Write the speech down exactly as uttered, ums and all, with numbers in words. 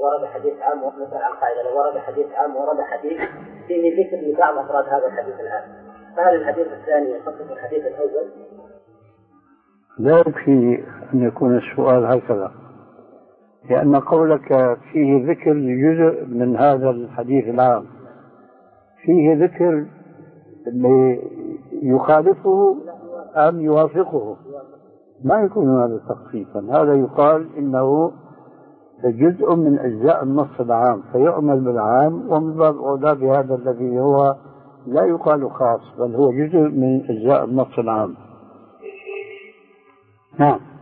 ورد حديث عام مثل القاعدة لو ورد حديث عام ورد حديث فيه ذكر لبعض أفراد هذا الحديث العام، فهل الحديث الثاني يخصص الحديث الأول؟ لا يكفي أن يكون السؤال هكذا، لأن قولك فيه ذكر لجزء من هذا الحديث العام، فيه ذكر يخالفه أم يوافقه، ما يكون هذا تخصيصا. هذا يقال إنه جزء من أجزاء النص العام فيعمل بالعام، ومن باب أولى بهذا الذي هو لا يقال خاص بل هو جزء من أجزاء النص العام. نعم.